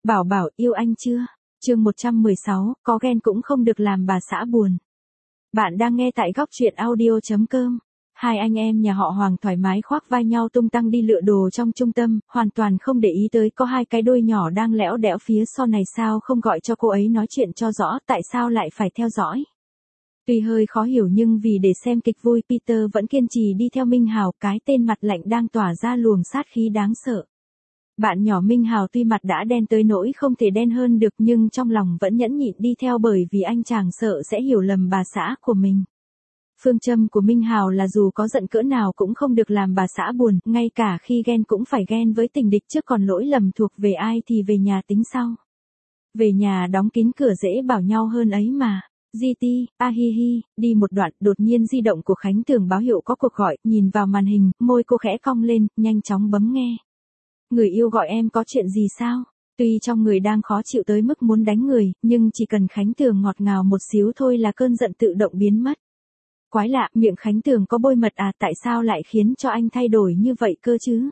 Bảo Bảo yêu anh chưa? Chương 116, có ghen cũng không được làm bà xã buồn. Bạn đang nghe tại góc truyện audio.com. Hai anh em nhà họ Hoàng thoải mái khoác vai nhau tung tăng đi lựa đồ trong trung tâm, hoàn toàn không để ý tới có hai cái đôi nhỏ đang lẽo đẽo phía sau này, sao không gọi cho cô ấy nói chuyện cho rõ, tại sao lại phải theo dõi. Tuy hơi khó hiểu nhưng vì để xem kịch vui, Peter vẫn kiên trì đi theo Minh Hào, cái tên mặt lạnh đang tỏa ra luồng sát khí đáng sợ. Bạn nhỏ Minh Hào tuy mặt đã đen tới nỗi không thể đen hơn được nhưng trong lòng vẫn nhẫn nhịn đi theo, bởi vì anh chàng sợ sẽ hiểu lầm bà xã của mình. Phương châm của Minh Hào là dù có giận cỡ nào cũng không được làm bà xã buồn, ngay cả khi ghen cũng phải ghen với tình địch chứ, còn lỗi lầm thuộc về ai thì về nhà tính sau. Về nhà đóng kín cửa dễ bảo nhau hơn ấy mà. GT, hi, đi một đoạn, đột nhiên di động của Khánh Tường báo hiệu có cuộc gọi, nhìn vào màn hình, môi cô khẽ cong lên, nhanh chóng bấm nghe. Người yêu gọi em có chuyện gì sao? Tuy trong người đang khó chịu tới mức muốn đánh người, nhưng chỉ cần Khánh Tường ngọt ngào một xíu thôi là cơn giận tự động biến mất. Quái lạ, miệng Khánh Tường có bôi mật à, tại sao lại khiến cho anh thay đổi như vậy cơ chứ?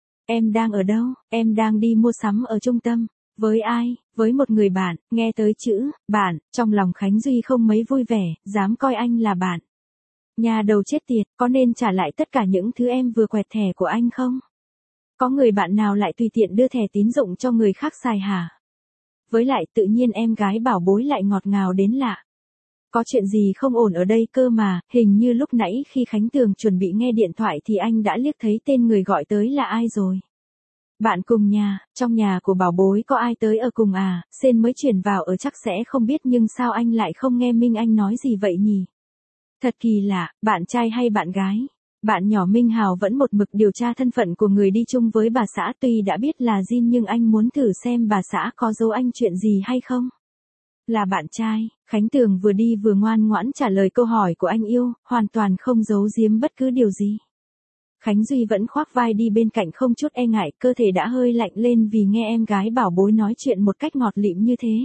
Em đang ở đâu? Em đang đi mua sắm ở trung tâm. Với ai? Với một người bạn. Nghe tới chữ bạn, trong lòng Khánh Duy không mấy vui vẻ, dám coi anh là bạn. Nhà đầu chết tiệt, có nên trả lại tất cả những thứ em vừa quẹt thẻ của anh không? Có người bạn nào lại tùy tiện đưa thẻ tín dụng cho người khác xài hả? Với lại tự nhiên em gái bảo bối lại ngọt ngào đến lạ. Có chuyện gì không ổn ở đây cơ mà, hình như lúc nãy khi Khánh Tường chuẩn bị nghe điện thoại thì anh đã liếc thấy tên người gọi tới là ai rồi. Bạn cùng nhà, trong nhà của bảo bối có ai tới ở cùng à, Sên mới chuyển vào ở chắc sẽ không biết, nhưng sao anh lại không nghe Minh Anh nói gì vậy nhỉ? Thật kỳ lạ, bạn trai hay bạn gái? Bạn nhỏ Minh Hào vẫn một mực điều tra thân phận của người đi chung với bà xã, tuy đã biết là Jin nhưng anh muốn thử xem bà xã có giấu anh chuyện gì hay không. Là bạn trai, Khánh Tường vừa đi vừa ngoan ngoãn trả lời câu hỏi của anh yêu, hoàn toàn không giấu giếm bất cứ điều gì. Khánh Duy vẫn khoác vai đi bên cạnh không chút e ngại, cơ thể đã hơi lạnh lên vì nghe em gái bảo bối nói chuyện một cách ngọt lịm như thế.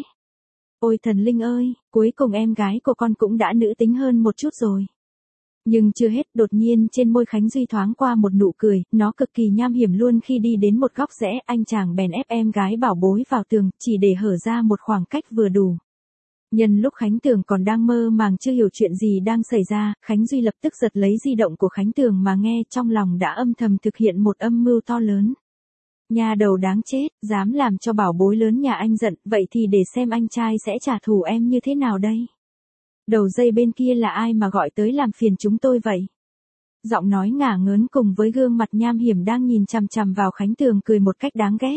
Ôi thần linh ơi, cuối cùng em gái của con cũng đã nữ tính hơn một chút rồi. Nhưng chưa hết, đột nhiên trên môi Khánh Duy thoáng qua một nụ cười, nó cực kỳ nham hiểm luôn. Khi đi đến một góc rẽ, anh chàng bèn ép em gái bảo bối vào tường, chỉ để hở ra một khoảng cách vừa đủ. Nhân lúc Khánh Tường còn đang mơ màng chưa hiểu chuyện gì đang xảy ra, Khánh Duy lập tức giật lấy di động của Khánh Tường mà nghe, trong lòng đã âm thầm thực hiện một âm mưu to lớn. Nhà đầu đáng chết, dám làm cho bảo bối lớn nhà anh giận, vậy thì để xem anh trai sẽ trả thù em như thế nào đây. Đầu dây bên kia là ai mà gọi tới làm phiền chúng tôi vậy? Giọng nói ngả ngớn cùng với gương mặt nham hiểm đang nhìn chằm chằm vào Khánh Tường cười một cách đáng ghét.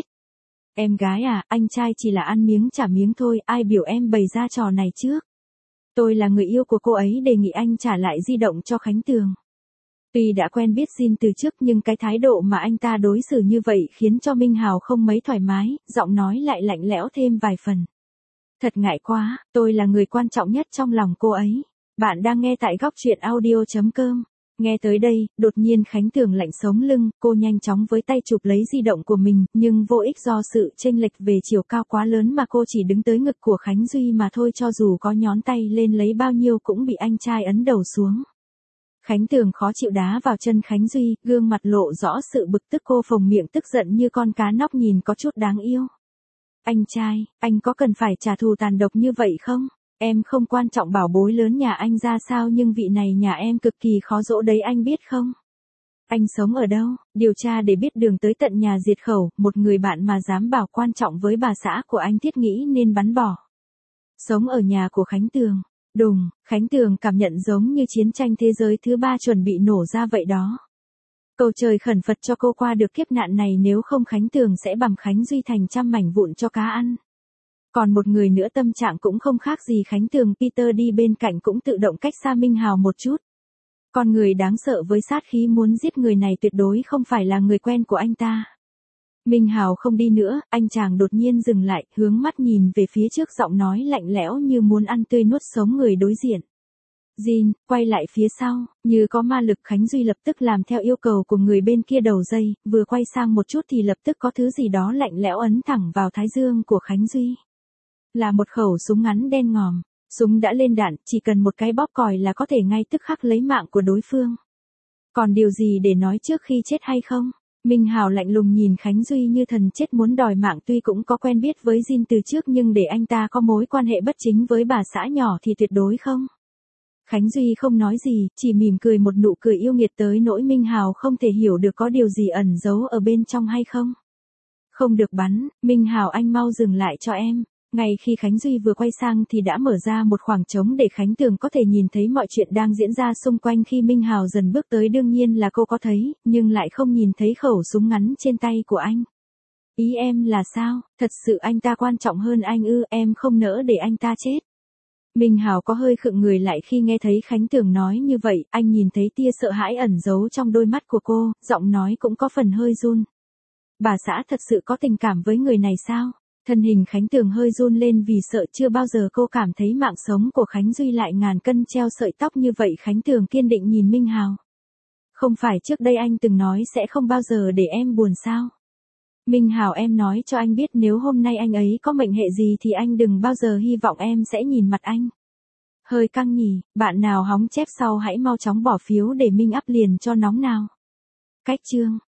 Em gái à, anh trai chỉ là ăn miếng trả miếng thôi, ai biểu em bày ra trò này trước. Tôi là người yêu của cô ấy, đề nghị anh trả lại di động cho Khánh Tường. Tuy đã quen biết Jin từ trước nhưng cái thái độ mà anh ta đối xử như vậy khiến cho Minh Hào không mấy thoải mái, giọng nói lại lạnh lẽo thêm vài phần. Thật ngại quá, tôi là người quan trọng nhất trong lòng cô ấy. Bạn đang nghe tại góc truyện audio.com. Nghe tới đây, đột nhiên Khánh Tường lạnh sống lưng, cô nhanh chóng với tay chụp lấy di động của mình, nhưng vô ích do sự chênh lệch về chiều cao quá lớn mà cô chỉ đứng tới ngực của Khánh Duy mà thôi, cho dù có nhón tay lên lấy bao nhiêu cũng bị anh trai ấn đầu xuống. Khánh Tường khó chịu đá vào chân Khánh Duy, gương mặt lộ rõ sự bực tức, cô phồng miệng tức giận như con cá nóc nhìn có chút đáng yêu. Anh trai, anh có cần phải trả thù tàn độc như vậy không? Em không quan trọng bảo bối lớn nhà anh ra sao, nhưng vị này nhà em cực kỳ khó dỗ đấy, anh biết không? Anh sống ở đâu? Điều tra để biết đường tới tận nhà diệt khẩu, một người bạn mà dám bảo quan trọng với bà xã của anh thiết nghĩ nên bắn bỏ. Sống ở nhà của Khánh Tường. Đùng, Khánh Tường cảm nhận giống như chiến tranh thế giới thứ 3 chuẩn bị nổ ra vậy đó. Cầu trời khẩn Phật cho cô qua được kiếp nạn này, nếu không Khánh Tường sẽ bằm Khánh Duy thành trăm mảnh vụn cho cá ăn. Còn một người nữa tâm trạng cũng không khác gì Khánh Tường, Peter đi bên cạnh cũng tự động cách xa Minh Hào một chút. Con người đáng sợ với sát khí muốn giết người này tuyệt đối không phải là người quen của anh ta. Minh Hào không đi nữa, anh chàng đột nhiên dừng lại, hướng mắt nhìn về phía trước, giọng nói lạnh lẽo như muốn ăn tươi nuốt sống người đối diện. Jin, quay lại phía sau, như có ma lực Khánh Duy lập tức làm theo yêu cầu của người bên kia đầu dây, vừa quay sang một chút thì lập tức có thứ gì đó lạnh lẽo ấn thẳng vào thái dương của Khánh Duy. Là một khẩu súng ngắn đen ngòm, súng đã lên đạn, chỉ cần một cái bóp còi là có thể ngay tức khắc lấy mạng của đối phương. Còn điều gì để nói trước khi chết hay không? Minh Hào lạnh lùng nhìn Khánh Duy như thần chết muốn đòi mạng, tuy cũng có quen biết với Jin từ trước nhưng để anh ta có mối quan hệ bất chính với bà xã nhỏ thì tuyệt đối không. Khánh Duy không nói gì, chỉ mỉm cười một nụ cười yêu nghiệt tới nỗi Minh Hào không thể hiểu được có điều gì ẩn giấu ở bên trong hay không. Không được bắn, Minh Hào anh mau dừng lại cho em. Ngay khi Khánh Duy vừa quay sang thì đã mở ra một khoảng trống để Khánh Tường có thể nhìn thấy mọi chuyện đang diễn ra xung quanh. Khi Minh Hào dần bước tới đương nhiên là cô có thấy, nhưng lại không nhìn thấy khẩu súng ngắn trên tay của anh. Ý em là sao, thật sự anh ta quan trọng hơn anh ư? Em không nỡ để anh ta chết. Minh Hào có hơi khựng người lại khi nghe thấy Khánh Tường nói như vậy, anh nhìn thấy tia sợ hãi ẩn giấu trong đôi mắt của cô, giọng nói cũng có phần hơi run. Bà xã thật sự có tình cảm với người này sao? Thân hình Khánh Tường hơi run lên vì sợ, chưa bao giờ cô cảm thấy mạng sống của Khánh Duy lại ngàn cân treo sợi tóc như vậy. Khánh Tường kiên định nhìn Minh Hào. Không phải trước đây anh từng nói sẽ không bao giờ để em buồn sao? Minh Hào, em nói cho anh biết nếu hôm nay anh ấy có mệnh hệ gì thì anh đừng bao giờ hy vọng em sẽ nhìn mặt anh. Hơi căng nhỉ, bạn nào hóng chép sau hãy mau chóng bỏ phiếu để Minh up liền cho nóng nào. Cách chương